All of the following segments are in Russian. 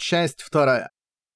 Часть 2.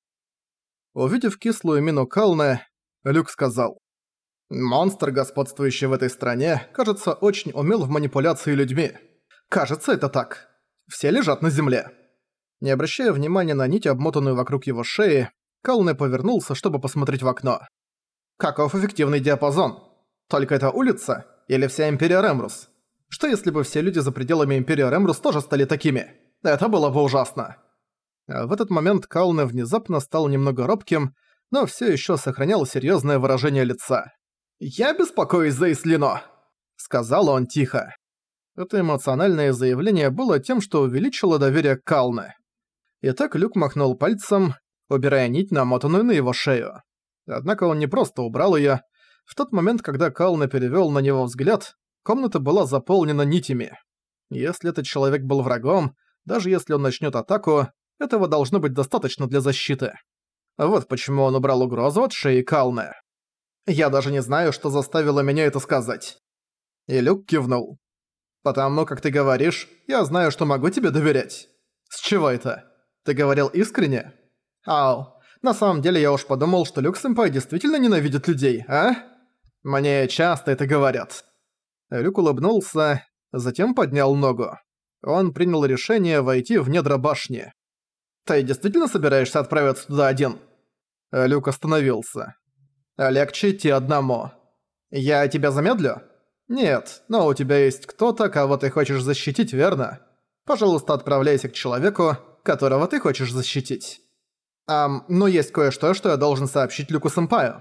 Увидев кислую мину Калны, Люк сказал: «Монстр, господствующий в этой стране, кажется, очень умел в манипуляции людьми. Кажется, это так. Все лежат на земле». Не обращая внимания на нить, обмотанную вокруг его шеи, Калны повернулся, чтобы посмотреть в окно. «Каков эффективный диапазон? Только это улица? Или вся Империя Ремрус? Что если бы все люди за пределами Империи Ремрус тоже стали такими? Это было бы ужасно». В этот момент Калны внезапно стал немного робким, но всё ещё сохранял серьёзное выражение лица. «Я беспокоюсь за Ислино», — сказал он тихо. Это эмоциональное заявление было тем, что увеличило доверие к Калны. Итак, Люк махнул пальцем, убирая нить, намотанную на его шею. Однако он не просто убрал её. В тот момент, когда Калны перевёл на него взгляд, комната была заполнена нитями. Если этот человек был врагом, даже если он начнёт атаку, этого должно быть достаточно для защиты. Вот почему он убрал угрозу от шеи Калны. «Я даже не знаю, что заставило меня это сказать». И Люк кивнул. «Потому как ты говоришь, я знаю, что могу тебе доверять». «С чего это? Ты говорил искренне?» «Ау, на самом деле я уж подумал, что Люк-сэмпай действительно ненавидит людей, а? Мне часто это говорят». Люк улыбнулся, затем поднял ногу. Он принял решение войти в недра башни. «Ты действительно собираешься отправиться туда один?» Люк остановился. «Легче идти одному. Я тебя замедлю?» «Нет, но у тебя есть кто-то, кого ты хочешь защитить, верно? Пожалуйста, отправляйся к человеку, которого ты хочешь защитить». Но есть кое-что, что я должен сообщить Люку-сэмпаю.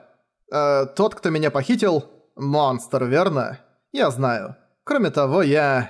Тот, кто меня похитил, монстр, верно? Я знаю. Кроме того, я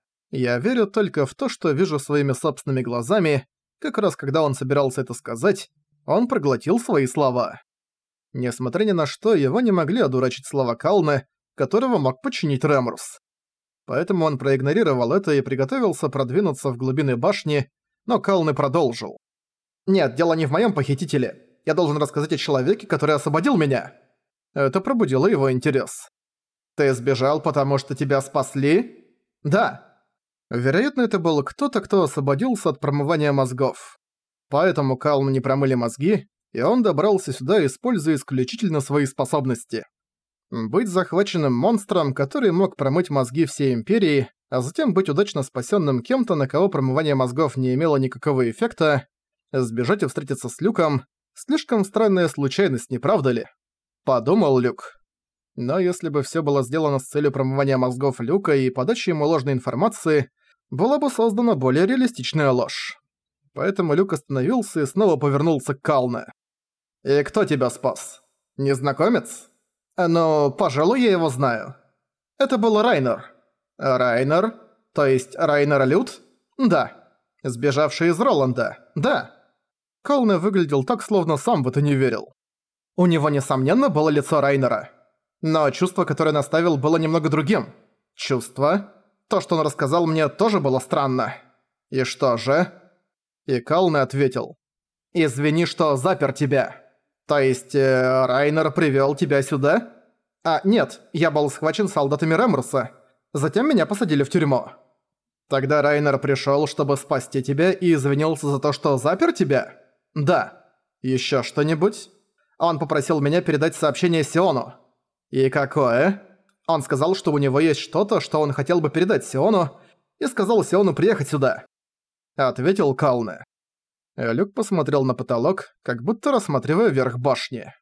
верю только в то, что вижу своими собственными глазами. Как раз когда он собирался это сказать, он проглотил свои слова. Несмотря ни на что, его не могли одурачить слова Калны, которого мог подчинить Ремрус. Поэтому он проигнорировал это и приготовился продвинуться в глубины башни, но Калны продолжил. «Нет, дело не в моем похитителе. Я должен рассказать о человеке, который освободил меня». Это пробудило его интерес. «Ты сбежал, потому что тебя спасли?» «Да». Вероятно, это был кто-то, кто освободился от промывания мозгов. Поэтому Калну не промыли мозги, и он добрался сюда, используя исключительно свои способности. Быть захваченным монстром, который мог промыть мозги всей Империи, а затем быть удачно спасенным кем-то, на кого промывание мозгов не имело никакого эффекта, сбежать и встретиться с Люком – слишком странная случайность, не правда ли? Подумал Люк. Но если бы всё было сделано с целью промывания мозгов Люка и подачи ему ложной информации, была бы создана более реалистичная ложь. Поэтому Люк остановился и снова повернулся к Калне. «И кто тебя спас? Незнакомец? Ну, пожалуй, я его знаю. Это был Райнер». «Райнер? То есть Райнер Люд?» «Да. Сбежавший из Роланда?» «Да». Калне выглядел так, словно сам в это не верил. У него, несомненно, было лицо Райнера. Но чувство, которое наставил, было немного другим. Чувство? То, что он рассказал мне, тоже было странно. И что же? И Калне ответил. «Извини, что запер тебя. То есть, Райнер привёл тебя сюда?» «Нет, я был схвачен солдатами Ремруса. Затем меня посадили в тюрьму». «Тогда Райнер пришёл, чтобы спасти тебя и извинился за то, что запер тебя?» «Да. Ещё что-нибудь?» «Он попросил меня передать сообщение Сиону». «И какое?» Он сказал, что у него есть что-то, что он хотел бы передать Сиону, и сказал Сиону приехать сюда. Ответил Калне. Люк посмотрел на потолок, как будто рассматривая верх башни.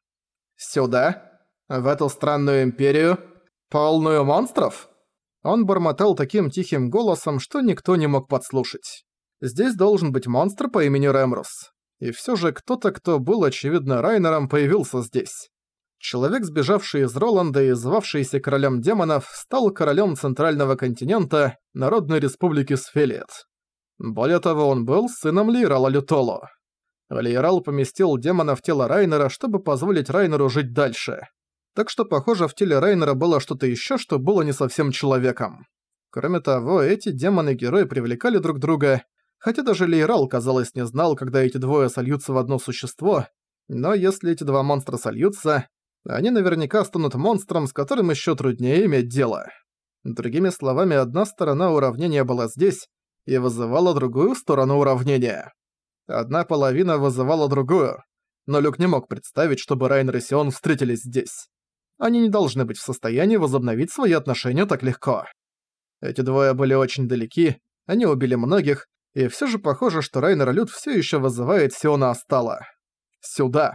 «Сюда? В эту странную империю? Полную монстров?» Он бормотал таким тихим голосом, что никто не мог подслушать. Здесь должен быть монстр по имени Ремрус. И всё же кто-то, кто был, очевидно, Райнером, появился здесь. Человек, сбежавший из Роланда и звавшийся королем демонов, стал королем Центрального континента, Народной Республики Сфелиет. Более того, он был сыном Лейрала Лютоло. Лейрал поместил демона в тело Райнера, чтобы позволить Райнеру жить дальше. Так что, похоже, в теле Райнера было что-то ещё, что было не совсем человеком. Кроме того, эти демоны-герои привлекали друг друга, хотя даже Лейрал, казалось, не знал, когда эти двое сольются в одно существо, но если эти два монстра сольются, они наверняка станут монстром, с которым ещё труднее иметь дело. Другими словами, одна сторона уравнения была здесь и вызывала другую сторону уравнения. Одна половина вызывала другую, но Люк не мог представить, чтобы Райнер и Сион встретились здесь. Они не должны быть в состоянии возобновить свои отношения так легко. Эти двое были очень далеки, они убили многих, и всё же похоже, что Райнер Люд всё ещё вызывает Сиона Астала. Сюда.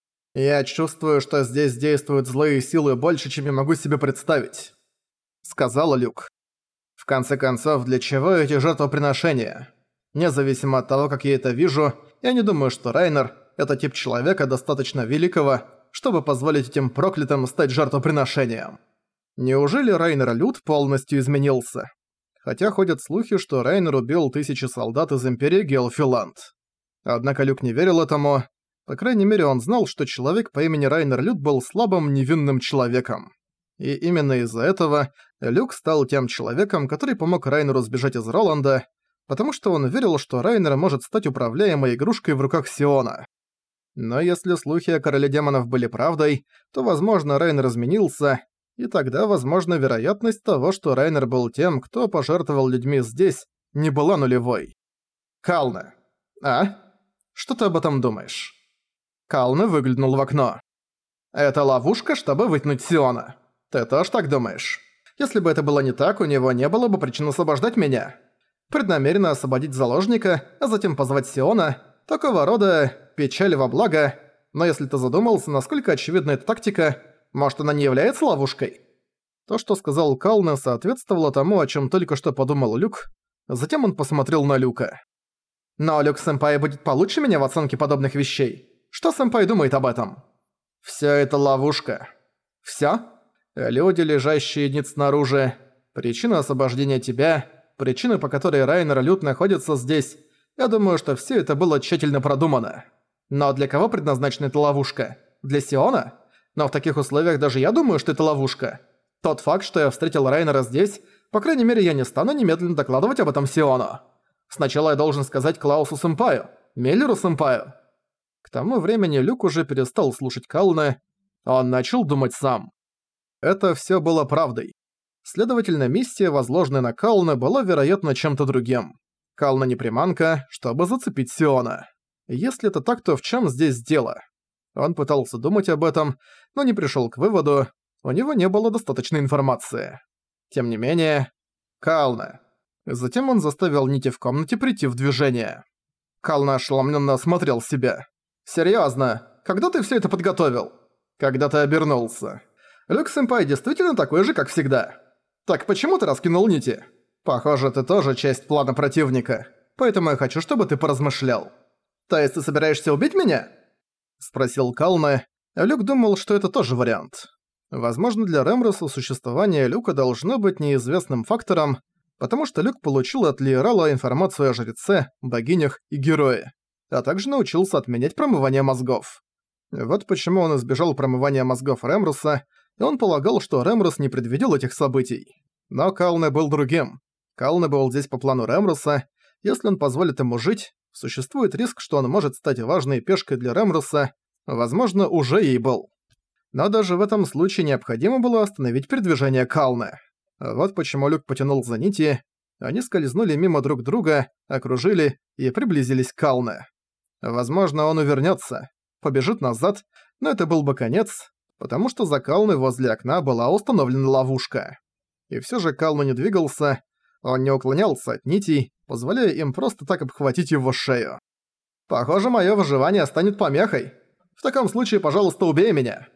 «Я чувствую, что здесь действуют злые силы больше, чем я могу себе представить», — сказал Люк. «В конце концов, для чего эти жертвоприношения? Независимо от того, как я это вижу, я не думаю, что Райнер — это тип человека достаточно великого, чтобы позволить этим проклятым стать жертвоприношением. Неужели Райнер Люд полностью изменился? Хотя ходят слухи, что Райнер убил тысячи солдат из Империи Геофиланд. Однако Люк не верил этому. По крайней мере, он знал, что человек по имени Райнер Люд был слабым, невинным человеком. И именно из-за этого Люк стал тем человеком, который помог Райнеру сбежать из Роланда, потому что он верил, что Райнер может стать управляемой игрушкой в руках Сиона. Но если слухи о Короле Демонов были правдой, то, возможно, Райнер изменился, и тогда, возможно, вероятность того, что Райнер был тем, кто пожертвовал людьми здесь, не была нулевой. «Калне. А? Что ты об этом думаешь?» Калне выглянул в окно. «Это ловушка, чтобы вытянуть Сиона. Ты тоже так думаешь? Если бы это было не так, у него не было бы причин освобождать меня. Преднамеренно освободить заложника, а затем позвать Сиона – такого рода печаль во благо. Но если ты задумался, насколько очевидна эта тактика, может, она не является ловушкой?» То, что сказал Калне, соответствовало тому, о чем только что подумал Люк. Затем он посмотрел на Люка. «Но Люк-сэмпай будет получше меня в оценке подобных вещей. Что сэмпай думает об этом?» «Всё это ловушка». «Всё? Люди, лежащие ниц снаружи, причина освобождения тебя, причина, по которой Райнер Люд находится здесь, я думаю, что всё это было тщательно продумано. Но для кого предназначена эта ловушка? Для Сиона? Но в таких условиях даже я думаю, что это ловушка. Тот факт, что я встретил Райнера здесь, по крайней мере, я не стану немедленно докладывать об этом Сиону. Сначала я должен сказать Клаусу-сэмпаю, Меллеру-сэмпаю». К тому времени Люк уже перестал слушать Калне, он начал думать сам. Это всё было правдой. Следовательно, миссия, возложенная на Калне, была, вероятно, чем-то другим. Калне не приманка, чтобы зацепить Сиона. Если это так, то в чём здесь дело? Он пытался думать об этом, но не пришёл к выводу, у него не было достаточной информации. Тем не менее... Калне. Затем он заставил нити в комнате прийти в движение. Калне ошеломлённо осмотрел себя. «Серьёзно? Когда ты всё это подготовил?» «Когда ты обернулся. Люк-сэмпай действительно такой же, как всегда. Так почему ты раскинул нити? Похоже, ты тоже часть плана противника, поэтому я хочу, чтобы ты поразмышлял. То есть ты собираешься убить меня?» Спросил Калне. Люк думал, что это тоже вариант. Возможно, для Ремроса существование Люка должно быть неизвестным фактором, потому что Люк получил от Лиерала информацию о жреце, богинях и герое, а также научился отменять промывание мозгов. Вот почему он избежал промывания мозгов Ремруса, и он полагал, что Ремрус не предвидел этих событий. Но Калне был другим. Калне был здесь по плану Ремруса. Если он позволит ему жить, существует риск, что он может стать важной пешкой для Ремруса, возможно, уже ей был. Но даже в этом случае необходимо было остановить передвижение Калне. Вот почему Люк потянул за нити, они скользнули мимо друг друга, окружили и приблизились к Калне. Возможно, он увернется, побежит назад, но это был бы конец, потому что за Калной возле окна была установлена ловушка. И всё же Кална не двигался, он не уклонялся от нитей, позволяя им просто так обхватить его шею. «Похоже, моё выживание станет помехой. В таком случае, пожалуйста, убей меня».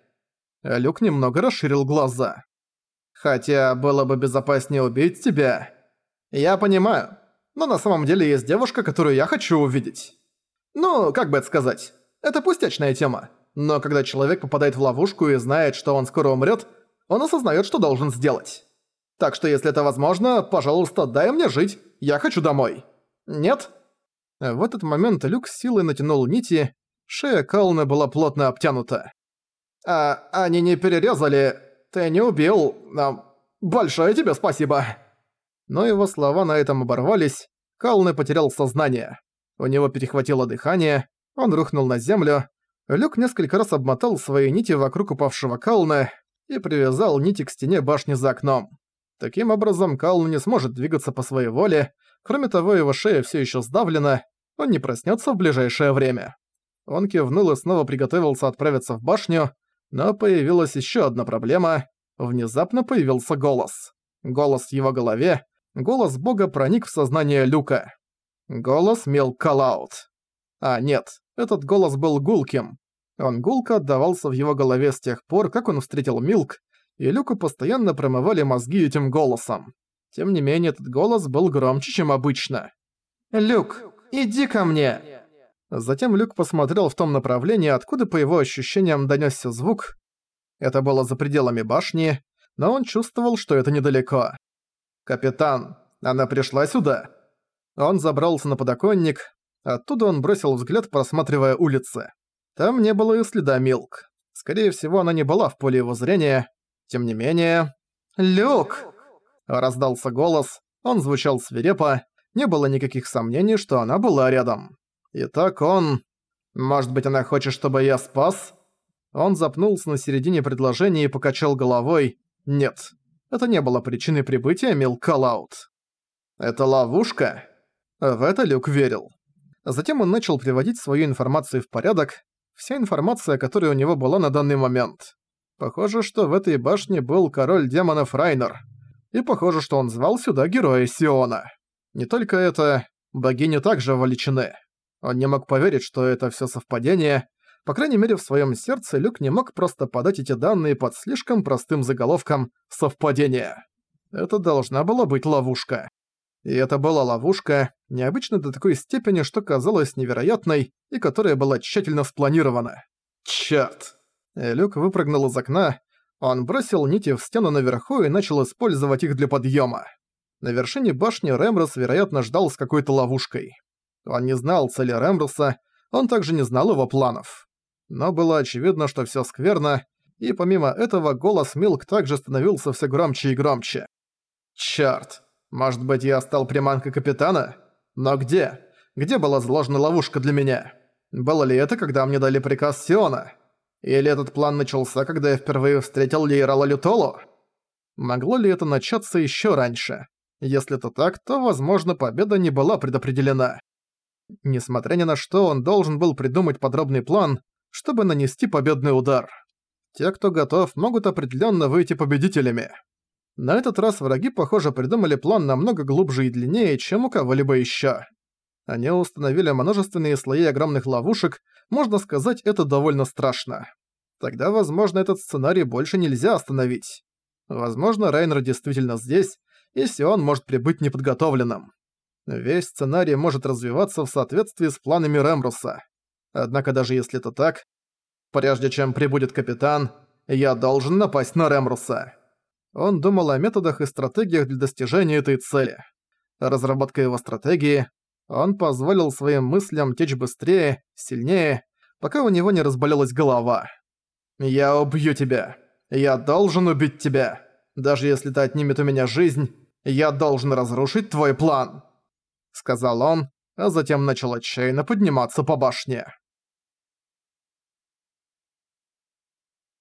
Люк немного расширил глаза. «Хотя было бы безопаснее убить тебя. Я понимаю, но на самом деле есть девушка, которую я хочу увидеть. Ну, как бы это сказать, это пустячная тема. Но когда человек попадает в ловушку и знает, что он скоро умрёт, он осознаёт, что должен сделать. Так что если это возможно, пожалуйста, дай мне жить, я хочу домой. Нет?» В этот момент Люк с силой натянул нити, шея Калны была плотно обтянута. «А они не перерезали, ты не убил, большое тебе спасибо». Но его слова на этом оборвались, Калны потерял сознание. У него перехватило дыхание, он рухнул на землю. Люк несколько раз обмотал свои нити вокруг упавшего Калны и привязал нити к стене башни за окном. Таким образом, Калн не сможет двигаться по своей воле, кроме того, его шея всё ещё сдавлена, он не проснется в ближайшее время. Он кивнул и снова приготовился отправиться в башню, но появилась еще одна проблема. Внезапно появился голос. Голос в его голове, голос бога проник в сознание Люка. Голос Milk Callout. А нет, этот голос был гулким. Он гулко отдавался в его голове с тех пор, как он встретил Милк, и Люку постоянно промывали мозги этим голосом. Тем не менее, этот голос был громче, чем обычно. «Люк, иди ко мне!» Затем Люк посмотрел в том направлении, откуда по его ощущениям донёсся звук. Это было за пределами башни, но он чувствовал, что это недалеко. «Капитан, она пришла сюда!» Он забрался на подоконник, оттуда он бросил взгляд, просматривая улицы. Там не было и следа Милк. Скорее всего, она не была в поле его зрения. Тем не менее... «Люк!» Раздался голос, он звучал свирепо, не было никаких сомнений, что она была рядом. Итак, он... Может быть, она хочет, чтобы я спас? Он запнулся на середине предложения и покачал головой. Нет, это не было причиной прибытия Milk Callout. Это ловушка? В это Люк верил. Затем он начал приводить свою информацию в порядок, вся информация, которая у него была на данный момент. Похоже, что в этой башне был король демонов Райнер. И похоже, что он звал сюда героя Сиона. Не только это, богини также вовлечены. Он не мог поверить, что это всё совпадение. По крайней мере, в своём сердце Люк не мог просто подать эти данные под слишком простым заголовком «совпадение». Это должна была быть ловушка. И это была ловушка, необычной до такой степени, что казалась невероятной, и которая была тщательно спланирована. Чёрт! Люк выпрыгнул из окна, он бросил нити в стену наверху и начал использовать их для подъёма. На вершине башни Рэмрос, вероятно, ждал с какой-то ловушкой. Он не знал цели Рэмроса, он также не знал его планов. Но было очевидно, что всё скверно, и помимо этого голос Милк также становился всё громче и громче. «Чёрт! Может быть, я стал приманкой капитана? Но где? Где была заложена ловушка для меня? Было ли это, когда мне дали приказ Сиона? Или этот план начался, когда я впервые встретил Лейрала Лютолу? Могло ли это начаться ещё раньше? Если это так, то, возможно, победа не была предопределена. Несмотря ни на что, он должен был придумать подробный план, чтобы нанести победный удар. Те, кто готов, могут определённо выйти победителями. На этот раз враги, похоже, придумали план намного глубже и длиннее, чем у кого-либо ещё. Они установили множественные слои огромных ловушек, можно сказать, это довольно страшно. Тогда, возможно, этот сценарий больше нельзя остановить. Возможно, Райнер действительно здесь, и Сион может прибыть неподготовленным. Весь сценарий может развиваться в соответствии с планами Рэмруса. Однако даже если это так, прежде чем прибудет капитан, я должен напасть на Рэмруса. Он думал о методах и стратегиях для достижения этой цели. Разработка его стратегии, он позволил своим мыслям течь быстрее, сильнее, пока у него не разболелась голова. «Я убью тебя. Я должен убить тебя. Даже если это отнимет у меня жизнь, я должен разрушить твой план», — сказал он, а затем начал отчаянно подниматься по башне.